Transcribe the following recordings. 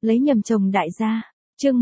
Lấy nhầm chồng đại gia. Chương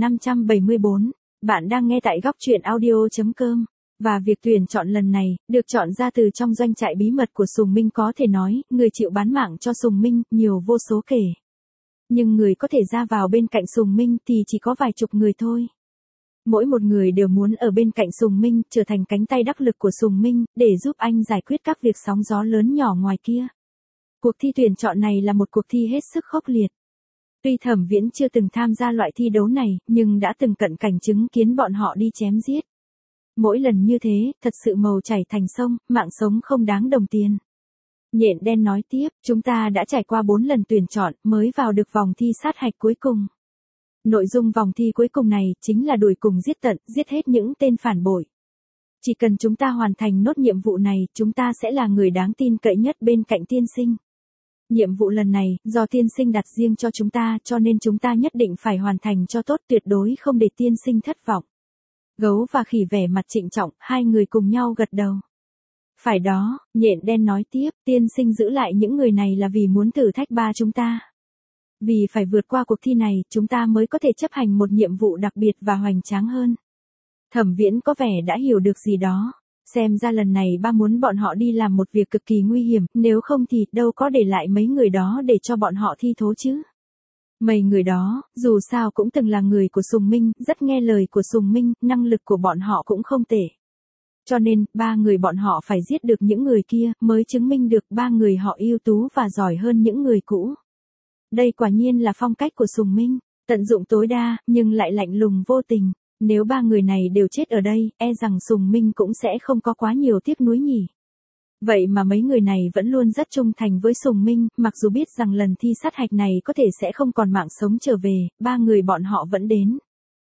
1574. Bạn đang nghe tại góc truyện audio.com. Và việc tuyển chọn lần này, được chọn ra từ trong doanh trại bí mật của Sùng Minh, có thể nói, người chịu bán mạng cho Sùng Minh, nhiều vô số kể. Nhưng người có thể ra vào bên cạnh Sùng Minh thì chỉ có vài chục người thôi. Mỗi một người đều muốn ở bên cạnh Sùng Minh, trở thành cánh tay đắc lực của Sùng Minh, để giúp anh giải quyết các việc sóng gió lớn nhỏ ngoài kia. Cuộc thi tuyển chọn này là một cuộc thi hết sức khốc liệt. Tuy Thẩm Viễn chưa từng tham gia loại thi đấu này, nhưng đã từng cận cảnh chứng kiến bọn họ đi chém giết. Mỗi lần như thế, thật sự màu chảy thành sông, mạng sống không đáng đồng tiền. Nhện đen nói tiếp, chúng ta đã trải qua 4 lần tuyển chọn, mới vào được vòng thi sát hạch cuối cùng. Nội dung vòng thi cuối cùng này, chính là đuổi cùng giết tận, giết hết những tên phản bội. Chỉ cần chúng ta hoàn thành nốt nhiệm vụ này, chúng ta sẽ là người đáng tin cậy nhất bên cạnh tiên sinh. Nhiệm vụ lần này, do tiên sinh đặt riêng cho chúng ta, cho nên chúng ta nhất định phải hoàn thành cho tốt, tuyệt đối không để tiên sinh thất vọng. Gấu và khỉ vẻ mặt trịnh trọng, hai người cùng nhau gật đầu. Phải đó, nhện đen nói tiếp, tiên sinh giữ lại những người này là vì muốn thử thách ba chúng ta. Vì phải vượt qua cuộc thi này, chúng ta mới có thể chấp hành một nhiệm vụ đặc biệt và hoành tráng hơn. Thẩm Viễn có vẻ đã hiểu được gì đó. Xem ra lần này ba muốn bọn họ đi làm một việc cực kỳ nguy hiểm, nếu không thì đâu có để lại mấy người đó để cho bọn họ thi thố chứ. Mấy người đó, dù sao cũng từng là người của Sùng Minh, rất nghe lời của Sùng Minh, năng lực của bọn họ cũng không tệ. Cho nên, ba người bọn họ phải giết được những người kia, mới chứng minh được ba người họ ưu tú và giỏi hơn những người cũ. Đây quả nhiên là phong cách của Sùng Minh, tận dụng tối đa, nhưng lại lạnh lùng vô tình. Nếu ba người này đều chết ở đây, e rằng Sùng Minh cũng sẽ không có quá nhiều tiếc nuối nhỉ. Vậy mà mấy người này vẫn luôn rất trung thành với Sùng Minh, mặc dù biết rằng lần thi sát hạch này có thể sẽ không còn mạng sống trở về, ba người bọn họ vẫn đến.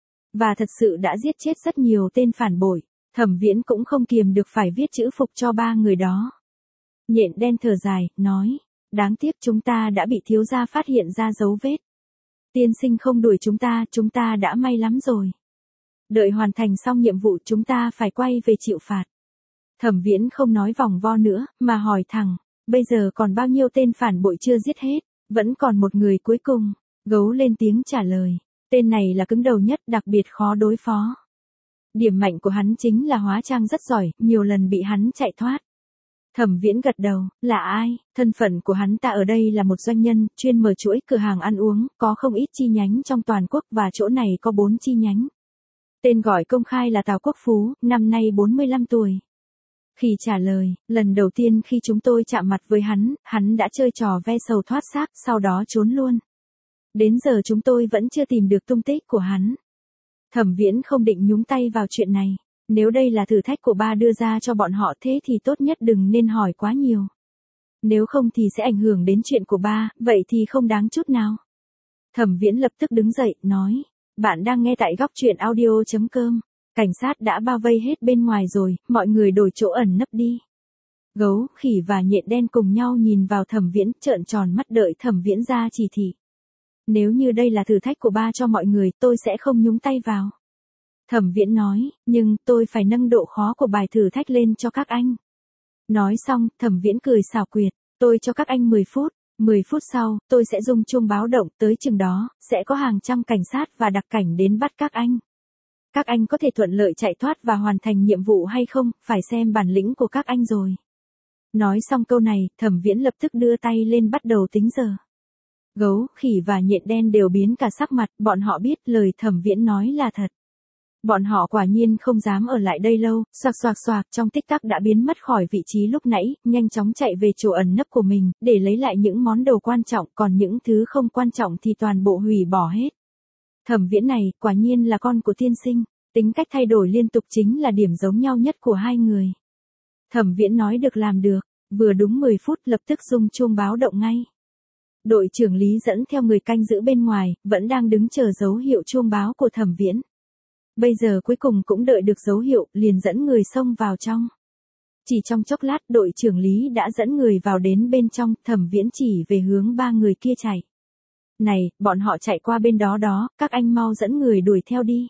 Và thật sự đã giết chết rất nhiều tên phản bội, Thẩm Viễn cũng không kiềm được phải viết chữ phục cho ba người đó. Nhện đen thở dài, nói, đáng tiếc chúng ta đã bị thiếu gia phát hiện ra dấu vết. Tiên sinh không đuổi chúng ta đã may lắm rồi. Đợi hoàn thành xong nhiệm vụ chúng ta phải quay về chịu phạt. Thẩm Viễn không nói vòng vo nữa, mà hỏi thẳng, bây giờ còn bao nhiêu tên phản bội chưa giết hết, vẫn còn một người cuối cùng. Gấu lên tiếng trả lời, tên này là cứng đầu nhất, đặc biệt khó đối phó. Điểm mạnh của hắn chính là hóa trang rất giỏi, nhiều lần bị hắn chạy thoát. Thẩm Viễn gật đầu, là ai? Thân phận của hắn ta ở đây là một doanh nhân, chuyên mở chuỗi cửa hàng ăn uống, có không ít chi nhánh trong toàn quốc và chỗ này có 4 chi nhánh. Tên gọi công khai là Tào Quốc Phú, năm nay 45 tuổi. Khi trả lời, lần đầu tiên khi chúng tôi chạm mặt với hắn đã chơi trò ve sầu thoát xác, sau đó trốn luôn. Đến giờ chúng tôi vẫn chưa tìm được tung tích của hắn. Thẩm Viễn không định nhúng tay vào chuyện này. Nếu đây là thử thách của ba đưa ra cho bọn họ thế thì tốt nhất đừng nên hỏi quá nhiều. Nếu không thì sẽ ảnh hưởng đến chuyện của ba, vậy thì không đáng chút nào. Thẩm Viễn lập tức đứng dậy, nói. Bạn đang nghe tại góc truyện audio.com. Cảnh sát đã bao vây hết bên ngoài rồi, mọi người đổi chỗ ẩn nấp đi. Gấu, khỉ và nhện đen cùng nhau nhìn vào Thẩm Viễn, trợn tròn mắt đợi Thẩm Viễn ra chỉ thị. Nếu như đây là thử thách của ba cho mọi người, tôi sẽ không nhúng tay vào. Thẩm Viễn nói, nhưng tôi phải nâng độ khó của bài thử thách lên cho các anh. Nói xong, Thẩm Viễn cười xảo quyệt, tôi cho các anh 10 phút. 10 phút sau, tôi sẽ rung chuông báo động, tới chừng đó, sẽ có hàng trăm cảnh sát và đặc cảnh đến bắt các anh. Các anh có thể thuận lợi chạy thoát và hoàn thành nhiệm vụ hay không, phải xem bản lĩnh của các anh rồi. Nói xong câu này, Thẩm Viễn lập tức đưa tay lên bắt đầu tính giờ. Gấu, khỉ và nhện đen đều biến cả sắc mặt, bọn họ biết lời Thẩm Viễn nói là thật. Bọn họ quả nhiên không dám ở lại đây lâu, xoạc trong tích tắc đã biến mất khỏi vị trí lúc nãy, nhanh chóng chạy về chỗ ẩn nấp của mình, để lấy lại những món đồ quan trọng, còn những thứ không quan trọng thì toàn bộ hủy bỏ hết. Thẩm Viễn này, quả nhiên là con của tiên sinh, tính cách thay đổi liên tục chính là điểm giống nhau nhất của hai người. Thẩm Viễn nói được làm được, vừa đúng 10 phút lập tức rung chuông báo động ngay. Đội trưởng Lý dẫn theo người canh giữ bên ngoài, vẫn đang đứng chờ dấu hiệu chuông báo của Thẩm Viễn. Bây giờ cuối cùng cũng đợi được dấu hiệu, liền dẫn người xông vào trong. Chỉ trong chốc lát, đội trưởng Lý đã dẫn người vào đến bên trong, Thẩm Viễn chỉ về hướng ba người kia chạy. Này, bọn họ chạy qua bên đó đó, các anh mau dẫn người đuổi theo đi.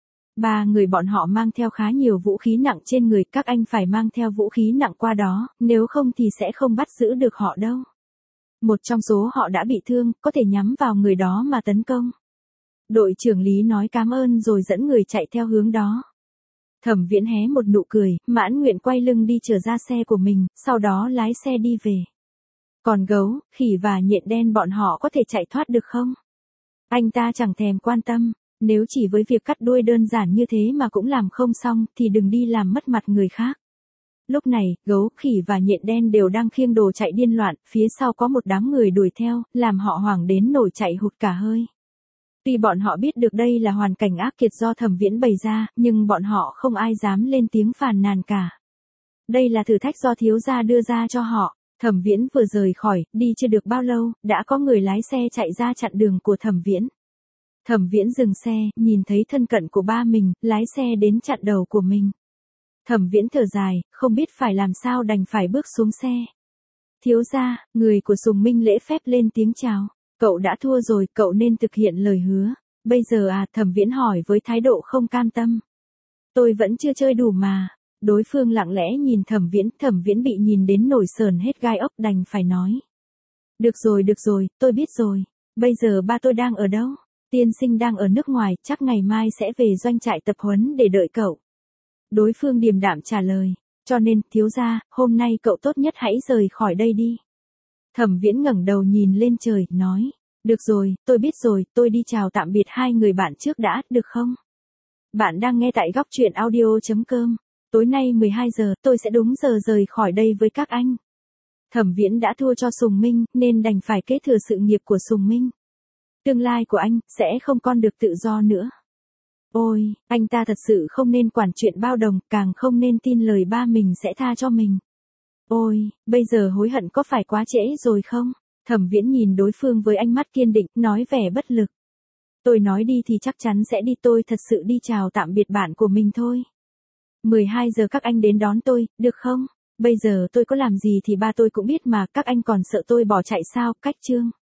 Ba người bọn họ mang theo khá nhiều vũ khí nặng trên người, các anh phải mang theo vũ khí nặng qua đó, nếu không thì sẽ không bắt giữ được họ đâu. Một trong số họ đã bị thương, có thể nhắm vào người đó mà tấn công. Đội trưởng Lý nói cảm ơn rồi dẫn người chạy theo hướng đó. Thẩm Viễn hé một nụ cười, mãn nguyện quay lưng đi trở ra xe của mình, sau đó lái xe đi về. Còn gấu, khỉ và nhện đen bọn họ có thể chạy thoát được không? Anh ta chẳng thèm quan tâm, nếu chỉ với việc cắt đuôi đơn giản như thế mà cũng làm không xong thì đừng đi làm mất mặt người khác. Lúc này, gấu, khỉ và nhện đen đều đang khiêng đồ chạy điên loạn, phía sau có một đám người đuổi theo, làm họ hoảng đến nổi chạy hụt cả hơi. Tuy bọn họ biết được đây là hoàn cảnh ác nghiệt do Thẩm Viễn bày ra, nhưng bọn họ không ai dám lên tiếng phàn nàn cả. Đây là thử thách do thiếu gia đưa ra cho họ. Thẩm Viễn vừa rời khỏi, đi chưa được bao lâu, đã có người lái xe chạy ra chặn đường của Thẩm Viễn. Thẩm Viễn dừng xe, nhìn thấy thân cận của ba mình, lái xe đến chặn đầu của mình. Thẩm Viễn thở dài, không biết phải làm sao đành phải bước xuống xe. Thiếu gia, người của Sùng Minh lễ phép lên tiếng chào. Cậu đã thua rồi, cậu nên thực hiện lời hứa. Bây giờ à, Thẩm Viễn hỏi với thái độ không cam tâm. Tôi vẫn chưa chơi đủ mà. Đối phương lặng lẽ nhìn Thẩm Viễn bị nhìn đến nổi sờn hết gai ốc đành phải nói. Được rồi, tôi biết rồi. Bây giờ ba tôi đang ở đâu? Tiên sinh đang ở nước ngoài, chắc ngày mai sẽ về doanh trại tập huấn để đợi cậu. Đối phương điềm đạm trả lời. Cho nên, thiếu gia, hôm nay cậu tốt nhất hãy rời khỏi đây đi. Thẩm Viễn ngẩng đầu nhìn lên trời, nói. Được rồi, tôi biết rồi, tôi đi chào tạm biệt hai người bạn trước đã, được không? Bạn đang nghe tại góc truyện audio.com. Tối nay 12 giờ, tôi sẽ đúng giờ rời khỏi đây với các anh. Thẩm Viễn đã thua cho Sùng Minh, nên đành phải kế thừa sự nghiệp của Sùng Minh. Tương lai của anh, sẽ không còn được tự do nữa. Ôi, anh ta thật sự không nên quản chuyện bao đồng, càng không nên tin lời ba mình sẽ tha cho mình. Ôi, bây giờ hối hận có phải quá trễ rồi không? Thẩm Viễn nhìn đối phương với ánh mắt kiên định, nói vẻ bất lực. Tôi nói đi thì chắc chắn sẽ đi, tôi thật sự đi chào tạm biệt bạn của mình thôi. 12 giờ các anh đến đón tôi, được không? Bây giờ tôi có làm gì thì ba tôi cũng biết mà, các anh còn sợ tôi bỏ chạy sao? Cách chương.